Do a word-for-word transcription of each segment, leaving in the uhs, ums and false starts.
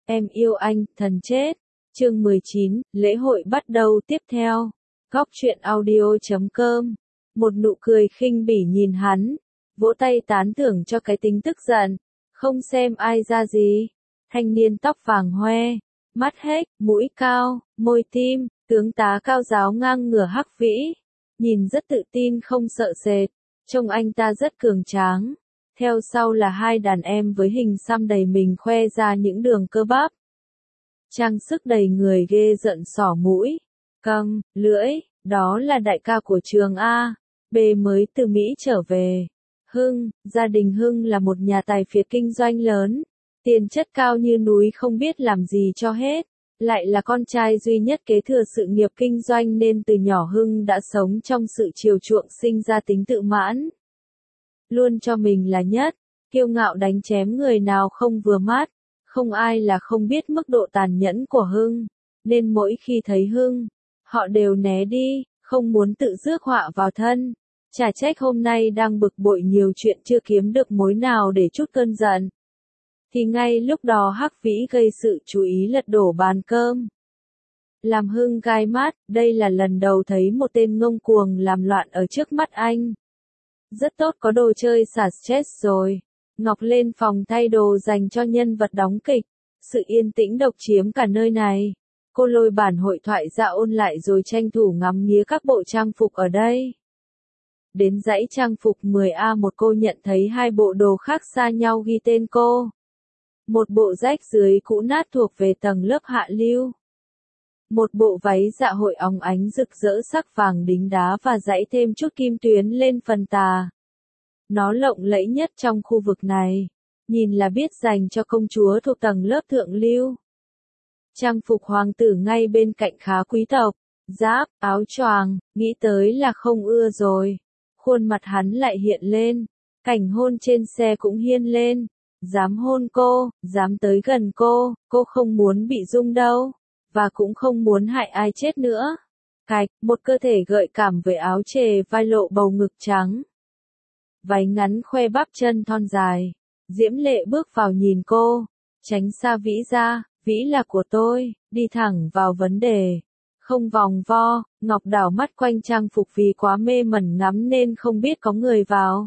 Em yêu anh, thần chết. Chương mười chín, lễ hội bắt đầu tiếp theo. Góc truyện audio chấm com. Một nụ cười khinh bỉ nhìn hắn, vỗ tay tán thưởng cho cái tính tức giận. Không xem ai ra gì. Thanh niên tóc vàng hoe, mắt hếch, mũi cao, môi tim, tướng tá cao giáo ngang ngửa hắc vĩ. Nhìn rất tự tin không sợ sệt, trông anh ta rất cường tráng. Theo sau là hai đàn em với hình xăm đầy mình khoe ra những đường cơ bắp. Trang sức đầy người ghê giận xỏ mũi, cong, lưỡi, đó là đại ca của trường A, B mới từ Mỹ trở về. Hưng, gia đình Hưng là một nhà tài phiệt kinh doanh lớn, tiền chất cao như núi không biết làm gì cho hết, lại là con trai duy nhất kế thừa sự nghiệp kinh doanh nên từ nhỏ Hưng đã sống trong sự chiều chuộng sinh ra tính tự mãn. Luôn cho mình là nhất, kiêu ngạo đánh chém người nào không vừa mắt, không ai là không biết mức độ tàn nhẫn của Hưng, nên mỗi khi thấy Hưng, họ đều né đi, không muốn tự rước họa vào thân. Chả trách hôm nay đang bực bội nhiều chuyện chưa kiếm được mối nào để trút cơn giận. Thì ngay lúc đó Hắc Vĩ gây sự chú ý lật đổ bàn cơm. Làm Hưng gai mắt, đây là lần đầu thấy một tên ngông cuồng làm loạn ở trước mắt anh. Rất tốt có đồ chơi xả stress rồi. Ngọc lên phòng thay đồ dành cho nhân vật đóng kịch. Sự yên tĩnh độc chiếm cả nơi này. Cô lôi bản hội thoại ra ôn lại rồi tranh thủ ngắm nghía các bộ trang phục ở đây. Đến dãy trang phục mười A một cô nhận thấy hai bộ đồ khác xa nhau ghi tên cô. Một bộ rách dưới cũ nát thuộc về tầng lớp hạ lưu. Một bộ váy dạ hội óng ánh rực rỡ sắc vàng đính đá và dãy thêm chút kim tuyến lên phần tà. Nó lộng lẫy nhất trong khu vực này, nhìn là biết dành cho công chúa thuộc tầng lớp thượng lưu. Trang phục hoàng tử ngay bên cạnh khá quý tộc, giáp, áo choàng, nghĩ tới là không ưa rồi. Khuôn mặt hắn lại hiện lên, cảnh hôn trên xe cũng hiên lên. Dám hôn cô, dám tới gần cô, cô không muốn bị rung đâu, và cũng không muốn hại ai chết nữa. Cạch, một cơ thể gợi cảm với áo chề vai lộ bầu ngực trắng. Váy ngắn khoe bắp chân thon dài. Diễm Lệ bước vào nhìn cô, tránh xa Vĩ ra, Vĩ là của tôi, đi thẳng vào vấn đề. Không vòng vo, Ngọc đảo mắt quanh trang phục vì quá mê mẩn ngắm nên không biết có người vào.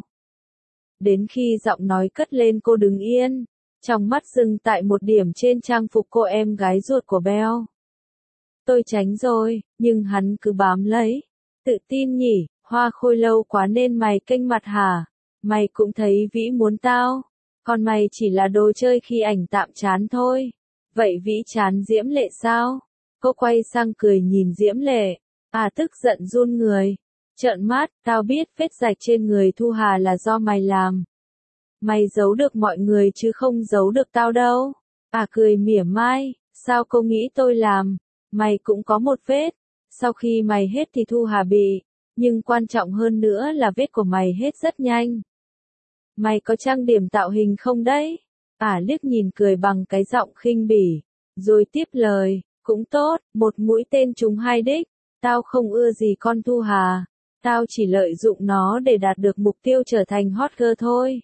Đến khi giọng nói cất lên cô đứng yên, trong mắt dừng tại một điểm trên trang phục cô em gái ruột của Bell. Tôi tránh rồi, nhưng hắn cứ bám lấy. Tự tin nhỉ, hoa khôi lâu quá nên mày kênh mặt hả? Mày cũng thấy Vĩ muốn tao, còn mày chỉ là đồ chơi khi ảnh tạm chán thôi. Vậy Vĩ chán Diễm Lệ sao? Cô quay sang cười nhìn Diễm Lệ, à tức giận run người. Trợn mắt, tao biết vết rạch trên người Thu Hà là do mày làm. Mày giấu được mọi người chứ không giấu được tao đâu. À cười mỉa mai, sao cô nghĩ tôi làm? Mày cũng có một vết. Sau khi mày hết thì Thu Hà bị. Nhưng quan trọng hơn nữa là vết của mày hết rất nhanh. Mày có trang điểm tạo hình không đấy? À liếc nhìn cười bằng cái giọng khinh bỉ. Rồi tiếp lời, cũng tốt, một mũi tên trúng hai đích. Tao không ưa gì con Thu Hà. Tao chỉ lợi dụng nó để đạt được mục tiêu trở thành hot girl thôi.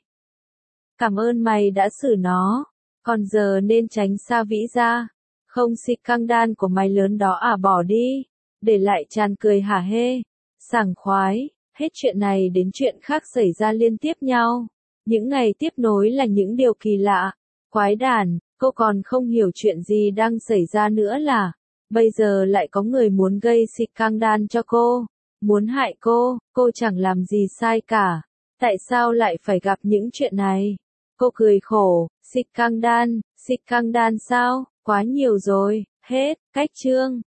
Cảm ơn mày đã xử nó. Còn giờ nên tránh xa Vĩ ra. Không xịt căng đan của mày lớn đó à bỏ đi. Để lại tràn cười hả hê. Sảng khoái. Hết chuyện này đến chuyện khác xảy ra liên tiếp nhau. Những ngày tiếp nối là những điều kỳ lạ. Quái đản, cô còn không hiểu chuyện gì đang xảy ra nữa là. Bây giờ lại có người muốn gây xịt căng đan cho cô. Muốn hại cô, cô chẳng làm gì sai cả. Tại sao lại phải gặp những chuyện này? Cô cười khổ, xịt căng đan, xịt căng đan sao? Quá nhiều rồi, hết, cách chương.